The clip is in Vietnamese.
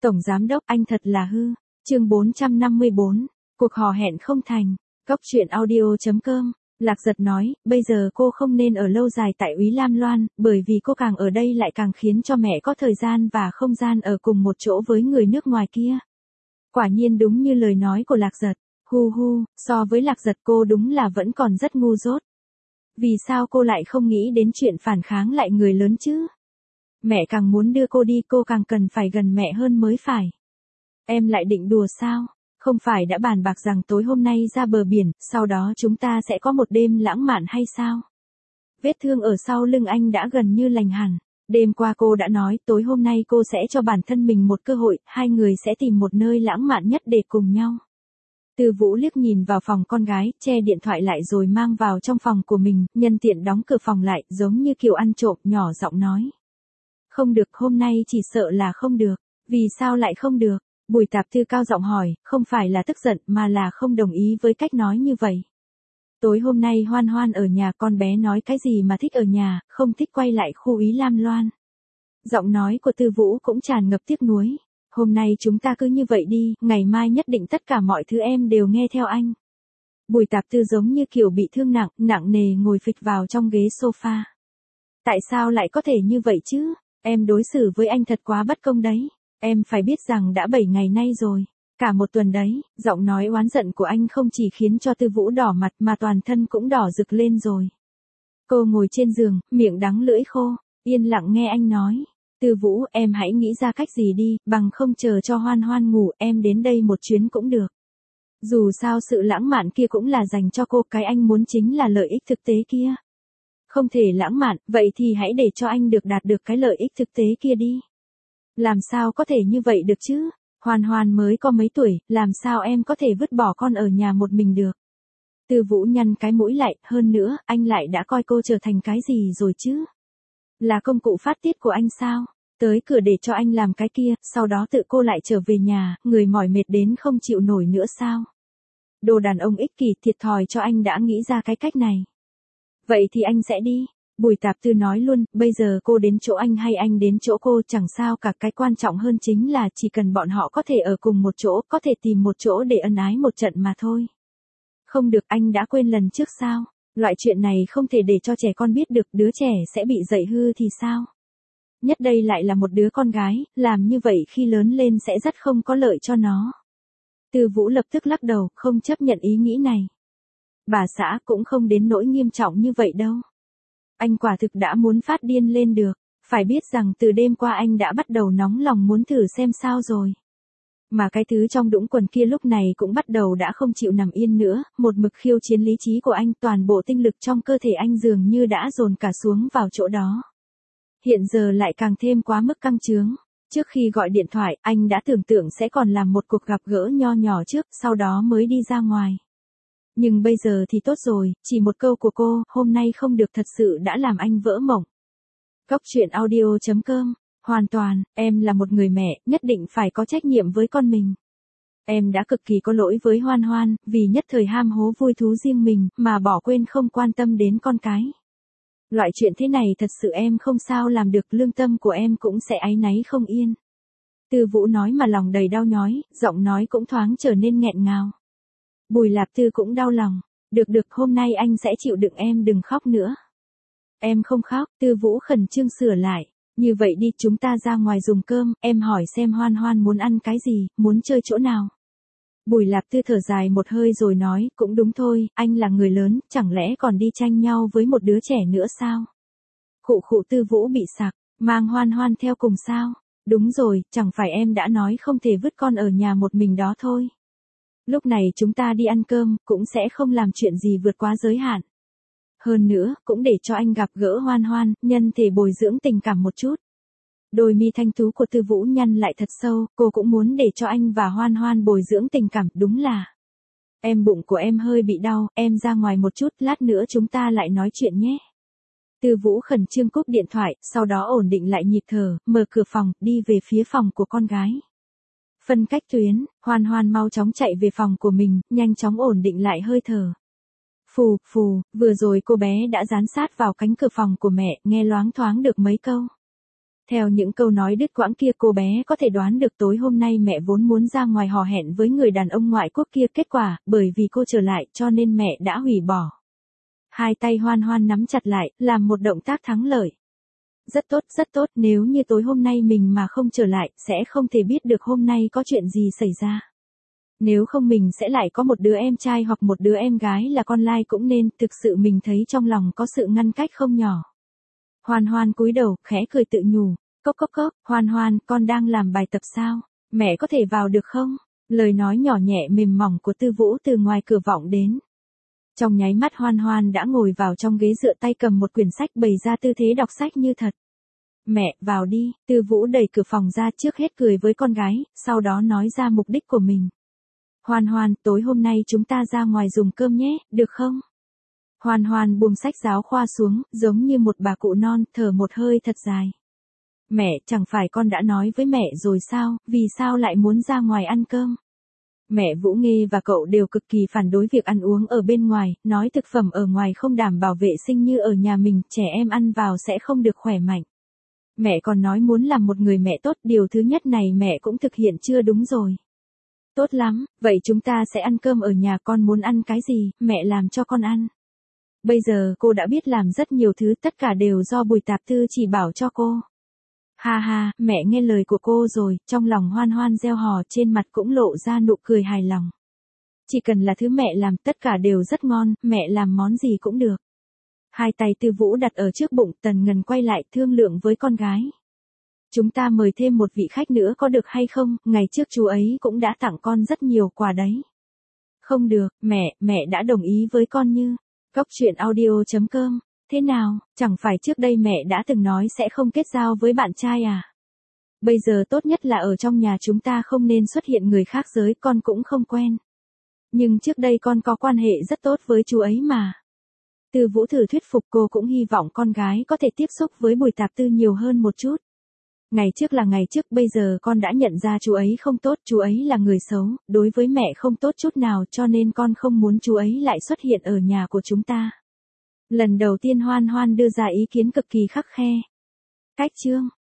Tổng giám đốc anh thật là hư. Chương 454. Cuộc hò hẹn không thành. Góc truyện audio.com. Lạc Giật nói, bây giờ cô không nên ở lâu dài tại Úy Lam Loan, bởi vì cô càng ở đây lại càng khiến cho mẹ có thời gian và không gian ở cùng một chỗ với người nước ngoài kia. Quả nhiên đúng như lời nói của Lạc Giật. Hu hu, so với Lạc Giật cô đúng là vẫn còn rất ngu dốt. Vì sao cô lại không nghĩ đến chuyện phản kháng lại người lớn chứ? Mẹ càng muốn đưa cô đi cô càng cần phải gần mẹ hơn mới phải. Em lại định đùa sao? Không phải đã bàn bạc rằng tối hôm nay ra bờ biển, sau đó chúng ta sẽ có một đêm lãng mạn hay sao? Vết thương ở sau lưng anh đã gần như lành hẳn. Đêm qua cô đã nói tối hôm nay cô sẽ cho bản thân mình một cơ hội, hai người sẽ tìm một nơi lãng mạn nhất để cùng nhau. Từ Vũ liếc nhìn vào phòng con gái, che điện thoại lại rồi mang vào trong phòng của mình, nhân tiện đóng cửa phòng lại, giống như kiểu ăn trộm, nhỏ giọng nói. Không được, hôm nay chỉ sợ là không được. Vì sao lại không được? Bùi Tạp Thư cao giọng hỏi, không phải là tức giận mà là không đồng ý với cách nói như vậy. Tối hôm nay Hoan Hoan ở nhà, con bé nói cái gì mà thích ở nhà, không thích quay lại khu Úy Lam Loan. Giọng nói của Tư Vũ cũng tràn ngập tiếc nuối. Hôm nay chúng ta cứ như vậy đi, ngày mai nhất định tất cả mọi thứ em đều nghe theo anh. Bùi Tạp Thư giống như kiểu bị thương nặng, nặng nề ngồi phịch vào trong ghế sofa. Tại sao lại có thể như vậy chứ? Em đối xử với anh thật quá bất công đấy. Em phải biết rằng đã 7 ngày nay rồi. Cả một tuần đấy, giọng nói oán giận của anh không chỉ khiến cho Tư Vũ đỏ mặt mà toàn thân cũng đỏ rực lên rồi. Cô ngồi trên giường, miệng đắng lưỡi khô, yên lặng nghe anh nói. Tư Vũ, em hãy nghĩ ra cách gì đi, bằng không chờ cho Hoan Hoan ngủ, em đến đây một chuyến cũng được. Dù sao sự lãng mạn kia cũng là dành cho cô, cái anh muốn chính là lợi ích thực tế kia. Không thể lãng mạn, vậy thì hãy để cho anh được đạt được cái lợi ích thực tế kia đi. Làm sao có thể như vậy được chứ? Hoan Hoan mới có mấy tuổi, làm sao em có thể vứt bỏ con ở nhà một mình được? Tư Vũ nhăn cái mũi lại, hơn nữa, anh lại đã coi cô trở thành cái gì rồi chứ? Là công cụ phát tiết của anh sao? Tới cửa để cho anh làm cái kia, sau đó tự cô lại trở về nhà, người mỏi mệt đến không chịu nổi nữa sao? Đồ đàn ông ích kỷ, thiệt thòi cho anh đã nghĩ ra cái cách này. Vậy thì anh sẽ đi. Bùi Tạp Thư nói luôn, bây giờ cô đến chỗ anh hay anh đến chỗ cô chẳng sao cả, cái quan trọng hơn chính là chỉ cần bọn họ có thể ở cùng một chỗ, có thể tìm một chỗ để ân ái một trận mà thôi. Không được, anh đã quên lần trước sao? Loại chuyện này không thể để cho trẻ con biết được, đứa trẻ sẽ bị dạy hư thì sao? Nhất đây lại là một đứa con gái, làm như vậy khi lớn lên sẽ rất không có lợi cho nó. Tư Vũ lập tức lắc đầu, không chấp nhận ý nghĩ này. Bà xã cũng không đến nỗi nghiêm trọng như vậy đâu. Anh quả thực đã muốn phát điên lên được, phải biết rằng từ đêm qua anh đã bắt đầu nóng lòng muốn thử xem sao rồi. Mà cái thứ trong đũng quần kia lúc này cũng bắt đầu đã không chịu nằm yên nữa, một mực khiêu chiến lý trí của anh, toàn bộ tinh lực trong cơ thể anh dường như đã dồn cả xuống vào chỗ đó. Hiện giờ lại càng thêm quá mức căng chướng. Trước khi gọi điện thoại, anh đã tưởng tượng sẽ còn làm một cuộc gặp gỡ nho nhỏ trước, sau đó mới đi ra ngoài. Nhưng bây giờ thì tốt rồi, chỉ một câu của cô, hôm nay không được thật sự đã làm anh vỡ mộng. Góc truyện audio.com. Hoàn toàn, em là một người mẹ, nhất định phải có trách nhiệm với con mình. Em đã cực kỳ có lỗi với Hoan Hoan, vì nhất thời ham hố vui thú riêng mình, mà bỏ quên không quan tâm đến con cái. Loại chuyện thế này thật sự em không sao làm được, lương tâm của em cũng sẽ áy náy không yên. Tư Vũ nói mà lòng đầy đau nhói, giọng nói cũng thoáng trở nên nghẹn ngào. Bùi Lạp Tư cũng đau lòng. Được, hôm nay anh sẽ chịu đựng, em đừng khóc nữa. Em không khóc, Tư Vũ khẩn trương sửa lại. Như vậy đi, chúng ta ra ngoài dùng cơm, em hỏi xem Hoan Hoan muốn ăn cái gì, muốn chơi chỗ nào. Bùi Lạp Tư thở dài một hơi rồi nói, cũng đúng thôi, anh là người lớn, chẳng lẽ còn đi tranh nhau với một đứa trẻ nữa sao? Khụ khụ, Tư Vũ bị sặc, mang Hoan Hoan theo cùng sao? Đúng rồi, chẳng phải em đã nói không thể vứt con ở nhà một mình đó thôi. Lúc này chúng ta đi ăn cơm, cũng sẽ không làm chuyện gì vượt quá giới hạn. Hơn nữa, cũng để cho anh gặp gỡ Hoan Hoan, nhân thể bồi dưỡng tình cảm một chút. Đôi mi thanh tú của Tư Vũ nhăn lại thật sâu, cô cũng muốn để cho anh và Hoan Hoan bồi dưỡng tình cảm, đúng là. Em bụng của em hơi bị đau, em ra ngoài một chút, lát nữa chúng ta lại nói chuyện nhé. Tư Vũ khẩn trương cúp điện thoại, sau đó ổn định lại nhịp thở, mở cửa phòng, đi về phía phòng của con gái. Phân cách tuyến, Hoan Hoan mau chóng chạy về phòng của mình, nhanh chóng ổn định lại hơi thở. Phù, phù, vừa rồi cô bé đã dán sát vào cánh cửa phòng của mẹ, nghe loáng thoáng được mấy câu. Theo những câu nói đứt quãng kia cô bé có thể đoán được tối hôm nay mẹ vốn muốn ra ngoài hò hẹn với người đàn ông ngoại quốc kia, kết quả, bởi vì cô trở lại cho nên mẹ đã hủy bỏ. Hai tay Hoan Hoan nắm chặt lại, làm một động tác thắng lợi. Rất tốt, nếu như tối hôm nay mình mà không trở lại, sẽ không thể biết được hôm nay có chuyện gì xảy ra. Nếu không mình sẽ lại có một đứa em trai hoặc một đứa em gái là con lai cũng nên, thực sự mình thấy trong lòng có sự ngăn cách không nhỏ. Hoan Hoan cúi đầu, khẽ cười tự nhủ, cốc, Hoan Hoan, con đang làm bài tập sao? Mẹ có thể vào được không? Lời nói nhỏ nhẹ mềm mỏng của Tư Vũ từ ngoài cửa vọng đến. Trong nháy mắt Hoan Hoan đã ngồi vào trong ghế dựa, tay cầm một quyển sách bày ra tư thế đọc sách như thật. Mẹ, vào đi, Tư Vũ đẩy cửa phòng ra, trước hết cười với con gái, sau đó nói ra mục đích của mình. Hoan Hoan, tối hôm nay chúng ta ra ngoài dùng cơm nhé, được không? Hoan Hoan buông sách giáo khoa xuống, giống như một bà cụ non, thở một hơi thật dài. Mẹ, chẳng phải con đã nói với mẹ rồi sao, vì sao lại muốn ra ngoài ăn cơm? Mẹ Vũ Nghê và cậu đều cực kỳ phản đối việc ăn uống ở bên ngoài, nói thực phẩm ở ngoài không đảm bảo vệ sinh như ở nhà mình, trẻ em ăn vào sẽ không được khỏe mạnh. Mẹ còn nói muốn làm một người mẹ tốt, điều thứ nhất này mẹ cũng thực hiện chưa đúng rồi. Tốt lắm, vậy chúng ta sẽ ăn cơm ở nhà, con muốn ăn cái gì, mẹ làm cho con ăn. Bây giờ cô đã biết làm rất nhiều thứ, tất cả đều do Bùi Tạp Tư chỉ bảo cho cô. Ha ha, mẹ nghe lời của cô rồi, trong lòng Hoan Hoan reo hò, trên mặt cũng lộ ra nụ cười hài lòng. Chỉ cần là thứ mẹ làm, tất cả đều rất ngon, mẹ làm món gì cũng được. Hai tay Tư Vũ đặt ở trước bụng, Tần Ngần quay lại thương lượng với con gái. Chúng ta mời thêm một vị khách nữa có được hay không, ngày trước chú ấy cũng đã tặng con rất nhiều quà đấy. Không được, mẹ đã đồng ý với con như. Cóc truyện audio.com, thế nào, chẳng phải trước đây mẹ đã từng nói sẽ không kết giao với bạn trai à? Bây giờ tốt nhất là ở trong nhà chúng ta không nên xuất hiện người khác giới, con cũng không quen. Nhưng trước đây con có quan hệ rất tốt với chú ấy mà. Tư Vũ thử thuyết phục, cô cũng hy vọng con gái có thể tiếp xúc với Bùi Tạp Tư nhiều hơn một chút. Ngày trước là ngày trước, bây giờ con đã nhận ra chú ấy không tốt, chú ấy là người xấu, đối với mẹ không tốt chút nào, cho nên con không muốn chú ấy lại xuất hiện ở nhà của chúng ta. Lần đầu tiên Hoan Hoan đưa ra ý kiến cực kỳ khắt khe. Cách chương